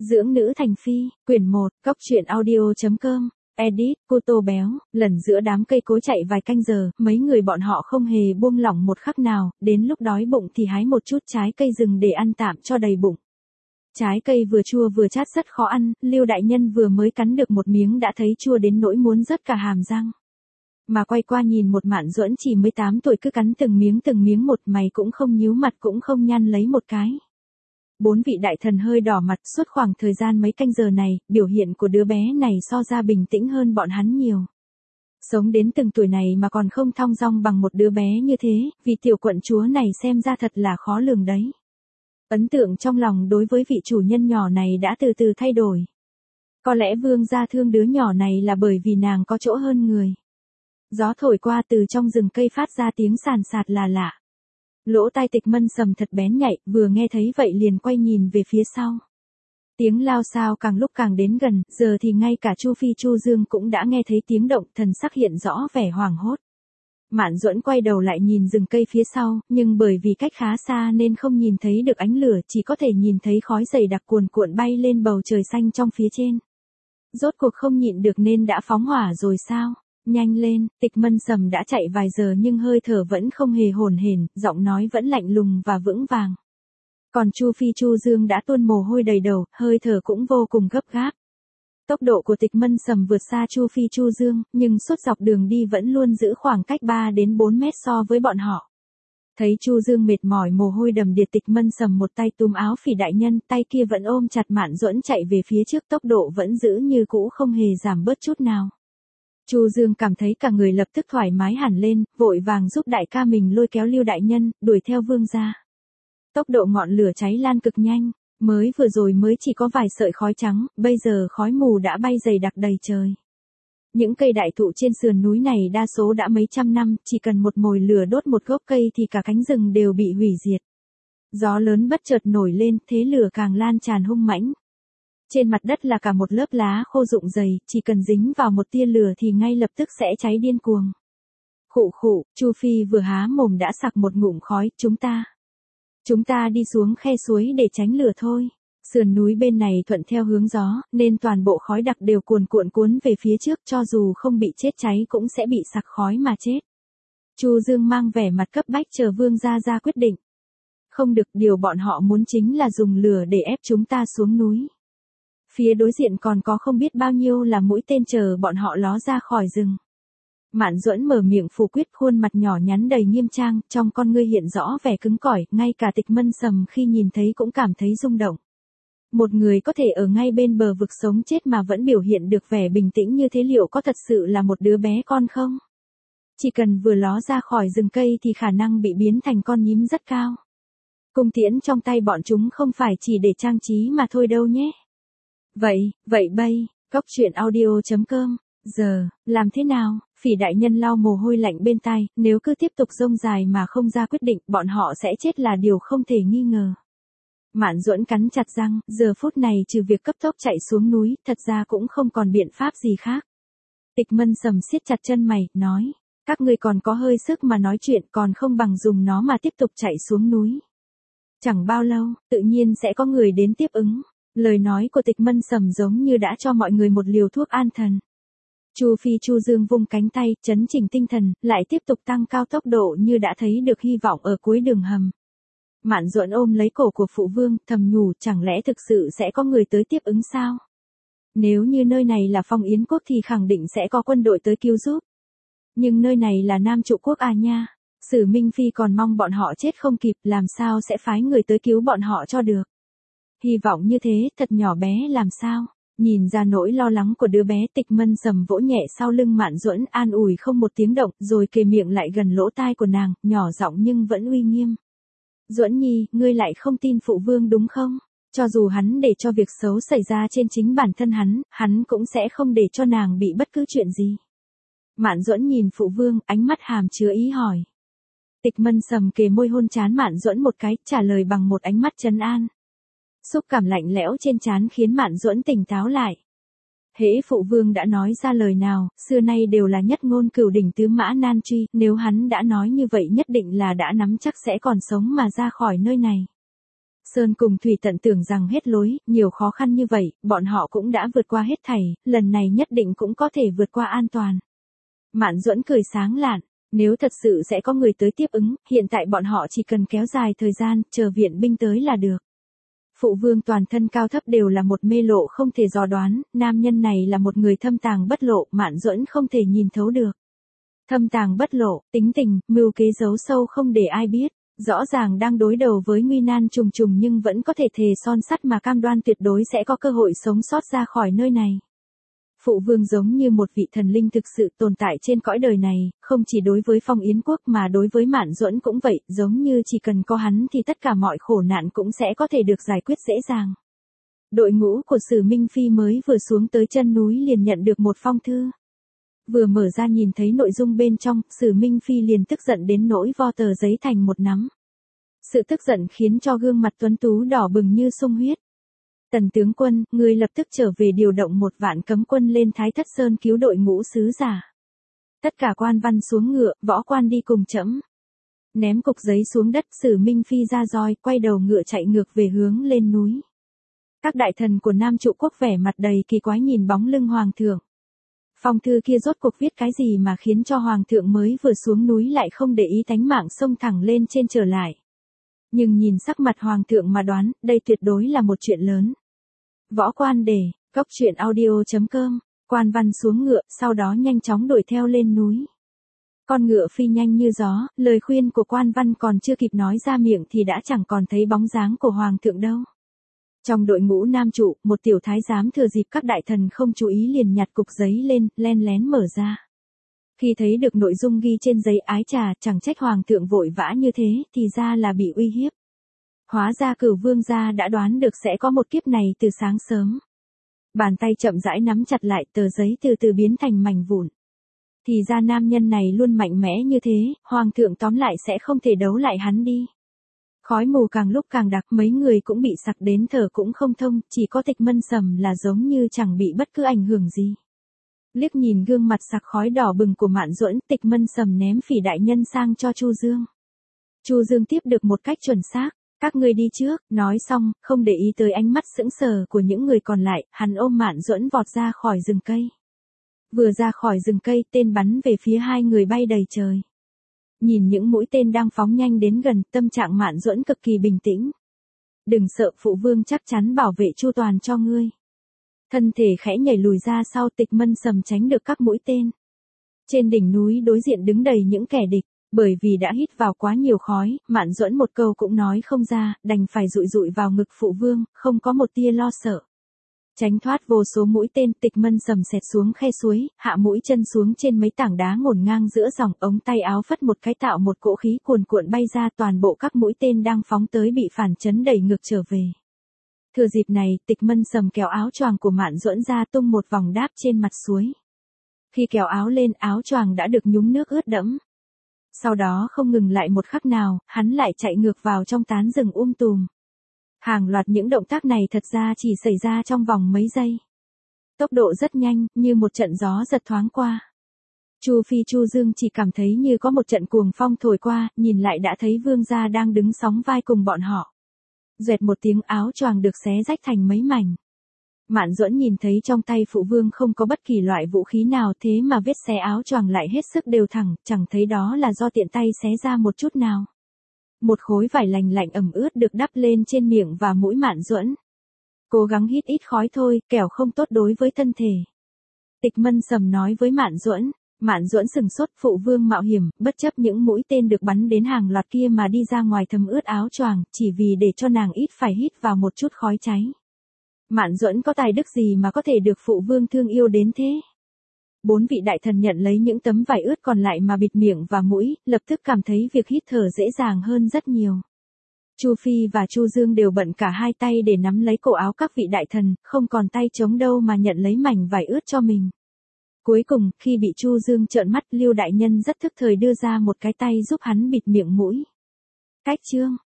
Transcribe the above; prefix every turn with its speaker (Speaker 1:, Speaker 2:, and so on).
Speaker 1: Dưỡng nữ thành phi, quyển 1, Cóc truyện audio.com, edit, cô Tô Béo, lần giữa đám cây cối chạy vài canh giờ, mấy người bọn họ không hề buông lỏng một khắc nào, đến lúc đói bụng thì hái một chút trái cây rừng để ăn tạm cho đầy bụng. Trái cây vừa chua vừa chát rất khó ăn, Lưu đại nhân vừa mới cắn được một miếng đã thấy chua đến nỗi muốn rớt cả hàm răng. Mà quay qua nhìn một Mạn Duẫn chỉ 18 tuổi cứ cắn từng miếng một, mày cũng không nhíu mặt cũng không nhăn lấy một cái. Bốn vị đại thần hơi đỏ mặt, suốt khoảng thời gian mấy canh giờ này, biểu hiện của đứa bé này so ra bình tĩnh hơn bọn hắn nhiều. Sống đến từng tuổi này mà còn không thong dong bằng một đứa bé như thế, vị tiểu quận chúa này xem ra thật là khó lường đấy. Ấn tượng trong lòng đối với vị chủ nhân nhỏ này đã từ từ thay đổi. Có lẽ vương gia thương đứa nhỏ này là bởi vì nàng có chỗ hơn người. Gió thổi qua từ trong rừng cây phát ra tiếng sàn sạt là lạ. Lỗ tai Tịch Mân Sầm thật bén nhạy, vừa nghe thấy vậy liền quay nhìn về phía sau. Tiếng lao xao càng lúc càng đến gần, giờ thì ngay cả Chu Phi Chu Dương cũng đã nghe thấy tiếng động, thần sắc hiện rõ vẻ hoảng hốt. Mạn Duẫn quay đầu lại nhìn rừng cây phía sau, nhưng bởi vì cách khá xa nên không nhìn thấy được ánh lửa, chỉ có thể nhìn thấy khói dày đặc cuồn cuộn bay lên bầu trời xanh trong phía trên. Rốt cuộc không nhịn được nên đã phóng hỏa rồi sao? Nhanh lên, Tịch Mân Sầm đã chạy vài giờ nhưng hơi thở vẫn không hề hổn hển, giọng nói vẫn lạnh lùng và vững vàng. Còn Chu Phi Chu Dương đã tuôn mồ hôi đầy đầu, hơi thở cũng vô cùng gấp gáp. Tốc độ của Tịch Mân Sầm vượt xa Chu Phi Chu Dương, nhưng suốt dọc đường đi vẫn luôn giữ khoảng cách 3 đến 4 mét so với bọn họ. Thấy Chu Dương mệt mỏi mồ hôi đầm đìa, Tịch Mân Sầm một tay túm áo Phỉ đại nhân, tay kia vẫn ôm chặt Mạn Duẫn chạy về phía trước, tốc độ vẫn giữ như cũ không hề giảm bớt chút nào. Chu Dương cảm thấy cả người lập tức thoải mái hẳn lên, vội vàng giúp đại ca mình lôi kéo Lưu đại nhân, đuổi theo vương gia. Tốc độ ngọn lửa cháy lan cực nhanh, mới vừa rồi mới chỉ có vài sợi khói trắng, bây giờ khói mù đã bay dày đặc đầy trời. Những cây đại thụ trên sườn núi này đa số đã mấy trăm năm, chỉ cần một mồi lửa đốt một gốc cây thì cả cánh rừng đều bị hủy diệt. Gió lớn bất chợt nổi lên, thế lửa càng lan tràn hung mãnh. Trên mặt đất là cả một lớp lá khô rụng dày, chỉ cần dính vào một tia lửa thì ngay lập tức sẽ cháy điên cuồng. Khụ khụ, Chu Phi vừa há mồm đã sặc một ngụm khói, chúng ta đi xuống khe suối để tránh lửa thôi. Sườn núi bên này thuận theo hướng gió, nên toàn bộ khói đặc đều cuồn cuộn cuốn về phía trước, cho dù không bị chết cháy cũng sẽ bị sặc khói mà chết. Chu Dương mang vẻ mặt cấp bách chờ vương gia ra quyết định. Không được, điều bọn họ muốn chính là dùng lửa để ép chúng ta xuống núi. Phía đối diện còn có không biết bao nhiêu là mũi tên chờ bọn họ ló ra khỏi rừng. Mạn Duẫn mở miệng phủ quyết, khuôn mặt nhỏ nhắn đầy nghiêm trang, trong con ngươi hiện rõ vẻ cứng cỏi, ngay cả Tịch Mân Sầm khi nhìn thấy cũng cảm thấy rung động. Một người có thể ở ngay bên bờ vực sống chết mà vẫn biểu hiện được vẻ bình tĩnh như thế, liệu có thật sự là một đứa bé con không? Chỉ cần vừa ló ra khỏi rừng cây thì khả năng bị biến thành con nhím rất cao. Cung tiễn trong tay bọn chúng không phải chỉ để trang trí mà thôi đâu nhé. Vậy bây, Cóc truyện audio.com, giờ, làm thế nào? Phỉ đại nhân lau mồ hôi lạnh bên tai, nếu cứ tiếp tục rông dài mà không ra quyết định, bọn họ sẽ chết là điều không thể nghi ngờ. Mạn Duẫn cắn chặt răng, giờ phút này trừ việc cấp tốc chạy xuống núi, thật ra cũng không còn biện pháp gì khác. Tịch Mân Sầm siết chặt chân mày, nói, các ngươi còn có hơi sức mà nói chuyện, còn không bằng dùng nó mà tiếp tục chạy xuống núi. Chẳng bao lâu, tự nhiên sẽ có người đến tiếp ứng. Lời nói của Tịch Mân Sầm giống như đã cho mọi người một liều thuốc an thần. Chu Phi Chu Dương vung cánh tay, chấn chỉnh tinh thần, lại tiếp tục tăng cao tốc độ như đã thấy được hy vọng ở cuối đường hầm. Mạn Duẫn ôm lấy cổ của phụ vương, thầm nhủ, chẳng lẽ thực sự sẽ có người tới tiếp ứng sao? Nếu như nơi này là Phong Yến quốc thì khẳng định sẽ có quân đội tới cứu giúp. Nhưng nơi này là Nam Trụ quốc à nha. Sử Minh Phi còn mong bọn họ chết không kịp, làm sao sẽ phái người tới cứu bọn họ cho được. Hy vọng như thế, thật nhỏ bé làm sao? Nhìn ra nỗi lo lắng của đứa bé, Tịch Mân Sầm vỗ nhẹ sau lưng Mạn Duẫn, an ủi không một tiếng động, rồi kề miệng lại gần lỗ tai của nàng, nhỏ giọng nhưng vẫn uy nghiêm. Duẫn nhi, ngươi lại không tin phụ vương đúng không? Cho dù hắn để cho việc xấu xảy ra trên chính bản thân hắn cũng sẽ không để cho nàng bị bất cứ chuyện gì. Mạn Duẫn nhìn phụ vương, ánh mắt hàm chứa ý hỏi. Tịch Mân Sầm kề môi hôn trán Mạn Duẫn một cái, trả lời bằng một ánh mắt trấn an. Xúc cảm lạnh lẽo trên trán khiến Mạn Duẫn tỉnh táo lại. Hễ phụ vương đã nói ra lời nào, xưa nay đều là nhất ngôn cửu đỉnh tứ mã nan truy, nếu hắn đã nói như vậy nhất định là đã nắm chắc sẽ còn sống mà ra khỏi nơi này. Sơn cùng Thủy tận tưởng rằng hết lối, nhiều khó khăn như vậy, bọn họ cũng đã vượt qua hết thảy, lần này nhất định cũng có thể vượt qua an toàn. Mạn Duẫn cười sáng lạn, nếu thật sự sẽ có người tới tiếp ứng, hiện tại bọn họ chỉ cần kéo dài thời gian, chờ viện binh tới là được. Phụ vương toàn thân cao thấp đều là một mê lộ không thể dò đoán, nam nhân này là một người thâm tàng bất lộ, Mạn Duẫn không thể nhìn thấu được. Thâm tàng bất lộ, tính tình, mưu kế giấu sâu không để ai biết, rõ ràng đang đối đầu với nguy nan trùng trùng nhưng vẫn có thể thề son sắt mà cam đoan tuyệt đối sẽ có cơ hội sống sót ra khỏi nơi này. Phụ vương giống như một vị thần linh thực sự tồn tại trên cõi đời này, không chỉ đối với Phong Yến quốc mà đối với Mạn Duẫn cũng vậy, giống như chỉ cần có hắn thì tất cả mọi khổ nạn cũng sẽ có thể được giải quyết dễ dàng. Đội ngũ của Sử Minh Phi mới vừa xuống tới chân núi liền nhận được một phong thư. Vừa mở ra nhìn thấy nội dung bên trong, Sử Minh Phi liền tức giận đến nỗi vo tờ giấy thành một nắm. Sự tức giận khiến cho gương mặt tuấn tú đỏ bừng như sung huyết. Tần tướng quân, ngươi lập tức trở về điều động 1 vạn cấm quân lên Thái Thất Sơn cứu đội ngũ sứ giả. Tất cả quan văn xuống ngựa, võ quan đi cùng trẫm. Ném cục giấy xuống đất, Sử Minh Phi ra roi, quay đầu ngựa chạy ngược về hướng lên núi. Các đại thần của Nam Trụ quốc vẻ mặt đầy kỳ quái nhìn bóng lưng hoàng thượng. Phong thư kia rốt cuộc viết cái gì mà khiến cho hoàng thượng mới vừa xuống núi lại không để ý tánh mạng xông thẳng lên trên trở lại. Nhưng nhìn sắc mặt hoàng thượng mà đoán, đây tuyệt đối là một chuyện lớn. Võ quan đề, cốc.audio.com, quan văn xuống ngựa, sau đó nhanh chóng đuổi theo lên núi. Con ngựa phi nhanh như gió, lời khuyên của quan văn còn chưa kịp nói ra miệng thì đã chẳng còn thấy bóng dáng của hoàng thượng đâu. Trong đội ngũ Nam Trụ, một tiểu thái giám thừa dịp các đại thần không chú ý liền nhặt cục giấy lên, len lén mở ra. Khi thấy được nội dung ghi trên giấy ái trà, chẳng trách hoàng thượng vội vã như thế, thì ra là bị uy hiếp. Hóa ra Cửu vương gia đã đoán được sẽ có một kiếp này từ sáng sớm. Bàn tay chậm rãi nắm chặt lại, tờ giấy từ từ biến thành mảnh vụn. Thì ra nam nhân này luôn mạnh mẽ như thế, hoàng thượng tóm lại sẽ không thể đấu lại hắn đi. Khói mù càng lúc càng đặc, mấy người cũng bị sặc đến thở cũng không thông, chỉ có Tịch Mân Sầm là giống như chẳng bị bất cứ ảnh hưởng gì. Liếc nhìn gương mặt sặc khói đỏ bừng của Mạn Duẫn, Tịch Mân Sầm ném Phỉ đại nhân sang cho Chu Dương. Chu Dương tiếp được một cách chuẩn xác, các ngươi đi trước, nói xong, không để ý tới ánh mắt sững sờ của những người còn lại, hắn ôm Mạn Duẫn vọt ra khỏi rừng cây. Vừa ra khỏi rừng cây, tên bắn về phía hai người bay đầy trời. Nhìn những mũi tên đang phóng nhanh đến gần, tâm trạng Mạn Duẫn cực kỳ bình tĩnh. Đừng sợ, phụ vương chắc chắn bảo vệ chu toàn cho ngươi. Thân thể khẽ nhảy lùi ra sau, Tịch Mân Sầm tránh được các mũi tên. Trên đỉnh núi đối diện đứng đầy những kẻ địch, bởi vì đã hít vào quá nhiều khói, Mạn Duẫn một câu cũng nói không ra, đành phải dụi dụi vào ngực phụ vương, không có một tia lo sợ. Tránh thoát vô số mũi tên, Tịch Mân Sầm xẹt xuống khe suối, hạ mũi chân xuống trên mấy tảng đá ngổn ngang giữa dòng, ống tay áo phất một cái tạo một cỗ khí cuồn cuộn bay ra, toàn bộ các mũi tên đang phóng tới bị phản chấn đẩy ngược trở về. Thừa dịp này, Tịch Mân Sầm kéo áo choàng của Mạn Duẫn ra tung một vòng đáp trên mặt suối. Khi kéo áo lên, áo choàng đã được nhúng nước ướt đẫm. Sau đó không ngừng lại một khắc nào, hắn lại chạy ngược vào trong tán rừng tùm. Hàng loạt những động tác này thật ra chỉ xảy ra trong vòng mấy giây. Tốc độ rất nhanh, như một trận gió giật thoáng qua. Chu Phi Chu Dương chỉ cảm thấy như có một trận cuồng phong thổi qua, nhìn lại đã thấy vương gia đang đứng sóng vai cùng bọn họ. Duệt một tiếng, áo choàng được xé rách thành mấy mảnh. Mạn Duẫn nhìn thấy trong tay phụ vương không có bất kỳ loại vũ khí nào, thế mà vết xé áo choàng lại hết sức đều thẳng, chẳng thấy đó là do tiện tay xé ra một chút nào. Một khối vải lành lạnh ẩm ướt được đắp lên trên miệng và mũi Mạn Duẫn. Cố gắng hít ít khói thôi, kẻo không tốt đối với thân thể. Tịch Mân Sầm nói với Mạn Duẫn. Mạn Duẫn sừng sốt, phụ vương mạo hiểm, bất chấp những mũi tên được bắn đến hàng loạt kia mà đi ra ngoài thấm ướt áo choàng, chỉ vì để cho nàng ít phải hít vào một chút khói cháy. Mạn Duẫn có tài đức gì mà có thể được phụ vương thương yêu đến thế? 4 vị đại thần nhận lấy những tấm vải ướt còn lại mà bịt miệng và mũi, lập tức cảm thấy việc hít thở dễ dàng hơn rất nhiều. Chu Phi và Chu Dương đều bận cả hai tay để nắm lấy cổ áo các vị đại thần, không còn tay trống đâu mà nhận lấy mảnh vải ướt cho mình. Cuối cùng, khi bị Chu Dương trợn mắt, Lưu đại nhân rất thức thời đưa ra một cái tay giúp hắn bịt miệng mũi. Cách chương